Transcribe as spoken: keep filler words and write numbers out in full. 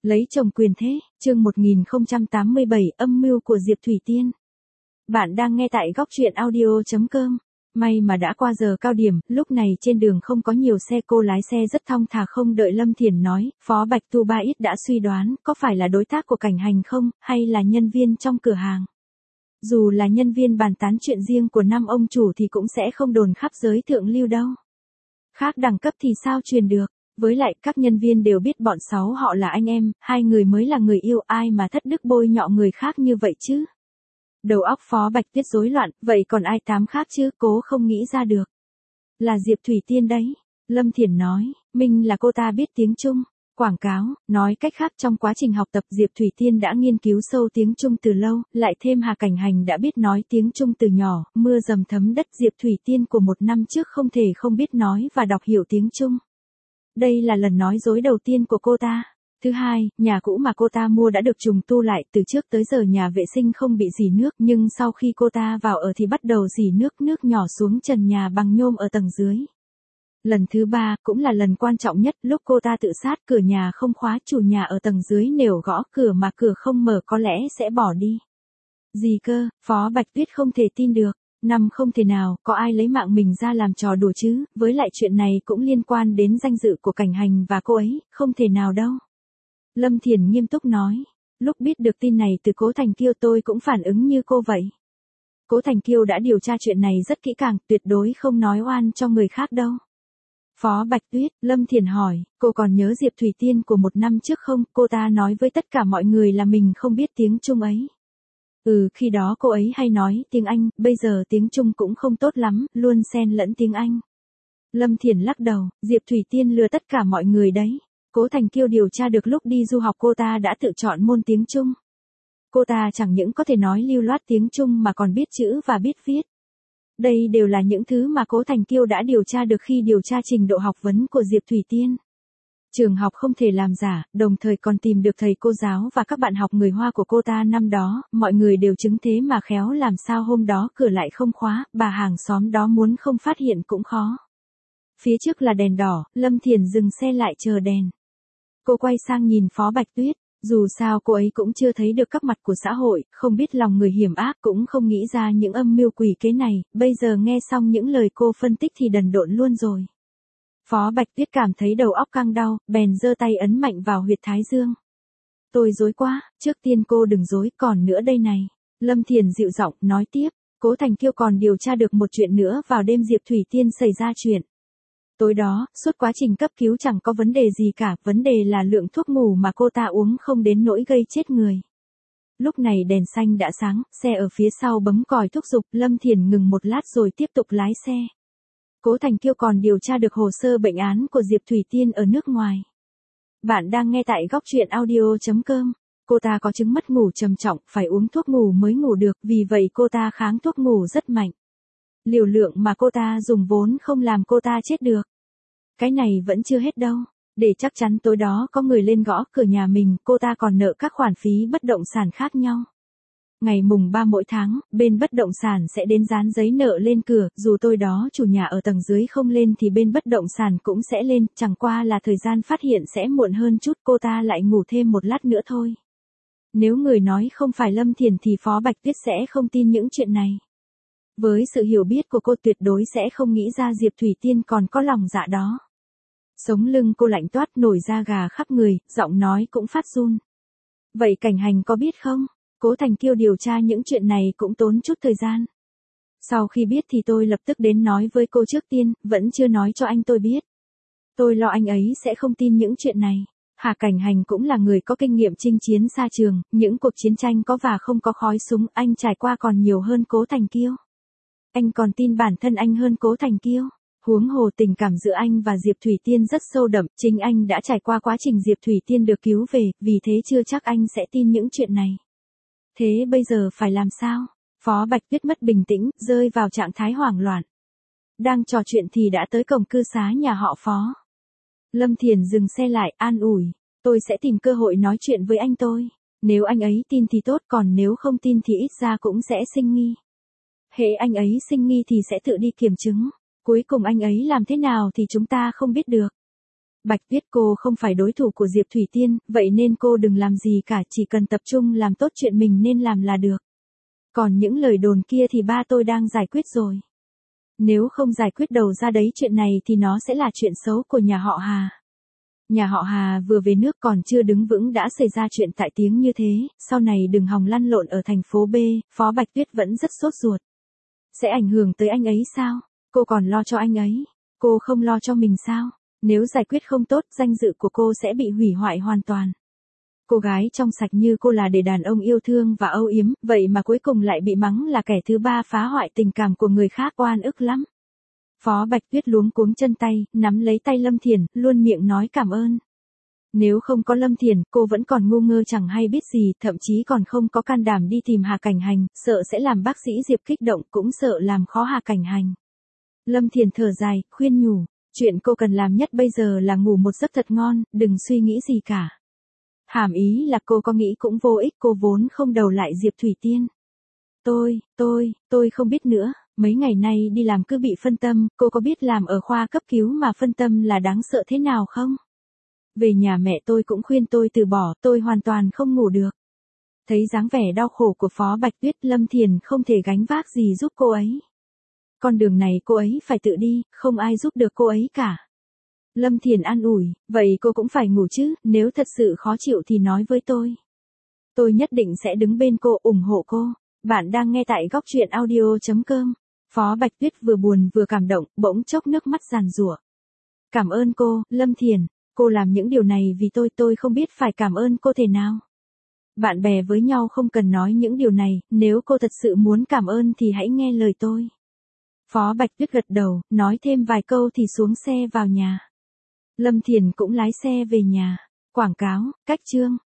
Lấy chồng quyền thế, chương một nghìn không trăm tám mươi bảy, âm mưu của Diệp Thủy Tiên. Bạn đang nghe tại góc truyện audio chấm com. May mà đã qua giờ cao điểm, lúc này trên đường không có nhiều xe, cô lái xe rất thong thả không đợi Lâm Thiển nói, Phó Bạch Tu Ba ít đã suy đoán có phải là đối tác của Cảnh Hành không, hay là nhân viên trong cửa hàng. Dù là nhân viên bàn tán chuyện riêng của năm ông chủ thì cũng sẽ không đồn khắp giới thượng lưu đâu. Khác đẳng cấp thì sao truyền được. Với lại các nhân viên đều biết bọn sáu họ là anh em, hai người mới là người yêu, ai mà thất đức bôi nhọ người khác như vậy chứ. Đầu óc Phó Bạch Tuyết rối loạn, vậy còn ai tám khác chứ, cố không nghĩ ra được. Là Diệp Thủy Tiên đấy, Lâm Thiển nói, mình là cô ta biết tiếng Trung. Quảng cáo, nói cách khác trong quá trình học tập Diệp Thủy Tiên đã nghiên cứu sâu tiếng Trung từ lâu, lại thêm Hà Cảnh Hành đã biết nói tiếng Trung từ nhỏ, mưa dầm thấm đất Diệp Thủy Tiên của một năm trước không thể không biết nói và đọc hiểu tiếng Trung. Đây là lần nói dối đầu tiên của cô ta. Thứ hai, nhà cũ mà cô ta mua đã được trùng tu lại, từ trước tới giờ nhà vệ sinh không bị rỉ nước, nhưng sau khi cô ta vào ở thì bắt đầu rỉ nước, nước nhỏ xuống trần nhà bằng nhôm ở tầng dưới. Lần thứ ba, cũng là lần quan trọng nhất, lúc cô ta tự sát, cửa nhà không khóa, chủ nhà ở tầng dưới nểu gõ cửa mà cửa không mở có lẽ sẽ bỏ đi. Gì cơ, Phó Bạch Tuyết không thể tin được. Năm không thể nào, có ai lấy mạng mình ra làm trò đùa chứ, với lại chuyện này cũng liên quan đến danh dự của Cảnh Hành và cô ấy, không thể nào đâu. Lâm Thiển nghiêm túc nói, lúc biết được tin này từ Cố Thành Kiêu tôi cũng phản ứng như cô vậy. Cố Thành Kiêu đã điều tra chuyện này rất kỹ càng, tuyệt đối không nói oan cho người khác đâu. Phó Bạch Tuyết, Lâm Thiển hỏi, cô còn nhớ Diệp Thủy Tiên của một năm trước không, cô ta nói với tất cả mọi người là mình không biết tiếng Trung ấy. Ừ, khi đó cô ấy hay nói tiếng Anh, bây giờ tiếng Trung cũng không tốt lắm, luôn xen lẫn tiếng Anh. Lâm Thiển lắc đầu, Diệp Thủy Tiên lừa tất cả mọi người đấy. Cố Thành Kiêu điều tra được lúc đi du học cô ta đã tự chọn môn tiếng Trung. Cô ta chẳng những có thể nói lưu loát tiếng Trung mà còn biết chữ và biết viết. Đây đều là những thứ mà Cố Thành Kiêu đã điều tra được khi điều tra trình độ học vấn của Diệp Thủy Tiên. Trường học không thể làm giả, đồng thời còn tìm được thầy cô giáo và các bạn học người Hoa của cô ta năm đó, mọi người đều chứng thế mà khéo làm sao hôm đó cửa lại không khóa, bà hàng xóm đó muốn không phát hiện cũng khó. Phía trước là đèn đỏ, Lâm Thiển dừng xe lại chờ đèn. Cô quay sang nhìn Phó Bạch Tuyết, dù sao cô ấy cũng chưa thấy được các mặt của xã hội, không biết lòng người hiểm ác, cũng không nghĩ ra những âm mưu quỷ kế này, bây giờ nghe xong những lời cô phân tích thì đần độn luôn rồi. Phó Bạch Tuyết cảm thấy đầu óc căng đau, bèn giơ tay ấn mạnh vào huyệt thái dương. Tôi dối quá, trước tiên cô đừng dối, còn nữa đây này. Lâm Thiển dịu giọng, nói tiếp, Cố Thành Kiêu còn điều tra được một chuyện nữa, vào đêm Diệp Thủy Tiên xảy ra chuyện. Tối đó, suốt quá trình cấp cứu chẳng có vấn đề gì cả, vấn đề là lượng thuốc ngủ mà cô ta uống không đến nỗi gây chết người. Lúc này đèn xanh đã sáng, xe ở phía sau bấm còi thúc giục, Lâm Thiển ngừng một lát rồi tiếp tục lái xe. Cố Thành Kiêu còn điều tra được hồ sơ bệnh án của Diệp Thủy Tiên ở nước ngoài. Bạn đang nghe tại góc truyện audio chấm com. Cô ta có chứng mất ngủ trầm trọng, phải uống thuốc ngủ mới ngủ được, vì vậy cô ta kháng thuốc ngủ rất mạnh. Liều lượng mà cô ta dùng vốn không làm cô ta chết được. Cái này vẫn chưa hết đâu. Để chắc chắn tối đó có người lên gõ cửa nhà mình, cô ta còn nợ các khoản phí bất động sản khác nhau. Ngày mùng ba mỗi tháng, bên bất động sản sẽ đến dán giấy nợ lên cửa, dù tôi đó chủ nhà ở tầng dưới không lên thì bên bất động sản cũng sẽ lên, chẳng qua là thời gian phát hiện sẽ muộn hơn chút, cô ta lại ngủ thêm một lát nữa thôi. Nếu người nói không phải Lâm Thiển thì Phó Bạch Tuyết sẽ không tin những chuyện này. Với sự hiểu biết của cô tuyệt đối sẽ không nghĩ ra Diệp Thủy Tiên còn có lòng dạ đó. Sống lưng cô lạnh toát, nổi da gà khắp người, giọng nói cũng phát run. Vậy Cảnh Hành có biết không? Cố Thành Kiêu điều tra những chuyện này cũng tốn chút thời gian. Sau khi biết thì tôi lập tức đến nói với cô trước tiên, vẫn chưa nói cho anh tôi biết. Tôi lo anh ấy sẽ không tin những chuyện này. Hà Cảnh Hành cũng là người có kinh nghiệm chinh chiến xa trường, những cuộc chiến tranh có và không có khói súng, anh trải qua còn nhiều hơn Cố Thành Kiêu. Anh còn tin bản thân anh hơn Cố Thành Kiêu. Huống hồ tình cảm giữa anh và Diệp Thủy Tiên rất sâu đậm, chính anh đã trải qua quá trình Diệp Thủy Tiên được cứu về, vì thế chưa chắc anh sẽ tin những chuyện này. Thế bây giờ phải làm sao? Phó Bạch Tuyết mất bình tĩnh, rơi vào trạng thái hoảng loạn. Đang trò chuyện thì đã tới cổng cư xá nhà họ Phó. Lâm Thiển dừng xe lại, an ủi, tôi sẽ tìm cơ hội nói chuyện với anh tôi. Nếu anh ấy tin thì tốt, còn nếu không tin thì ít ra cũng sẽ sinh nghi. Hễ anh ấy sinh nghi thì sẽ tự đi kiểm chứng. Cuối cùng anh ấy làm thế nào thì chúng ta không biết được. Bạch Tuyết cô không phải đối thủ của Diệp Thủy Tiên, vậy nên cô đừng làm gì cả, chỉ cần tập trung làm tốt chuyện mình nên làm là được. Còn những lời đồn kia thì ba tôi đang giải quyết rồi. Nếu không giải quyết đầu ra đấy chuyện này thì nó sẽ là chuyện xấu của nhà họ Hà. Nhà họ Hà vừa về nước còn chưa đứng vững đã xảy ra chuyện tại tiếng như thế, sau này đừng hòng lăn lộn ở thành phố B, Phó Bạch Tuyết vẫn rất sốt ruột. Sẽ ảnh hưởng tới anh ấy sao? Cô còn lo cho anh ấy. Cô không lo cho mình sao? Nếu giải quyết không tốt, danh dự của cô sẽ bị hủy hoại hoàn toàn. Cô gái trong sạch như cô là để đàn ông yêu thương và âu yếm, vậy mà cuối cùng lại bị mắng là kẻ thứ ba phá hoại tình cảm của người khác, oan ức lắm. Phó Bạch Tuyết luống cuống chân tay, nắm lấy tay Lâm Thiền, luôn miệng nói cảm ơn. Nếu không có Lâm Thiền, cô vẫn còn ngu ngơ chẳng hay biết gì, thậm chí còn không có can đảm đi tìm Hà Cảnh Hành, sợ sẽ làm bác sĩ Diệp kích động, cũng sợ làm khó Hà Cảnh Hành. Lâm Thiền thở dài, khuyên nhủ, chuyện cô cần làm nhất bây giờ là ngủ một giấc thật ngon, đừng suy nghĩ gì cả. Hàm ý là cô có nghĩ cũng vô ích, cô vốn không đầu lại Diệp Thủy Tiên. Tôi, tôi, tôi không biết nữa, mấy ngày nay đi làm cứ bị phân tâm, cô có biết làm ở khoa cấp cứu mà phân tâm là đáng sợ thế nào không? Về nhà mẹ tôi cũng khuyên tôi từ bỏ, tôi hoàn toàn không ngủ được. Thấy dáng vẻ đau khổ của Phó Bạch Tuyết, Lâm Thiền không thể gánh vác gì giúp cô ấy. Con đường này cô ấy phải tự đi, không ai giúp được cô ấy cả. Lâm Thiền an ủi, vậy cô cũng phải ngủ chứ, nếu thật sự khó chịu thì nói với tôi. Tôi nhất định sẽ đứng bên cô, ủng hộ cô. Bạn đang nghe tại góc truyện audio chấm com. Phó Bạch Tuyết vừa buồn vừa cảm động, bỗng chốc nước mắt giàn giụa. Cảm ơn cô, Lâm Thiền. Cô làm những điều này vì tôi, tôi không biết phải cảm ơn cô thế nào. Bạn bè với nhau không cần nói những điều này, nếu cô thật sự muốn cảm ơn thì hãy nghe lời tôi. Phó Bạch Tuyết gật đầu, nói thêm vài câu thì xuống xe vào nhà. Lâm Thiền cũng lái xe về nhà. Quảng cáo, cách chương.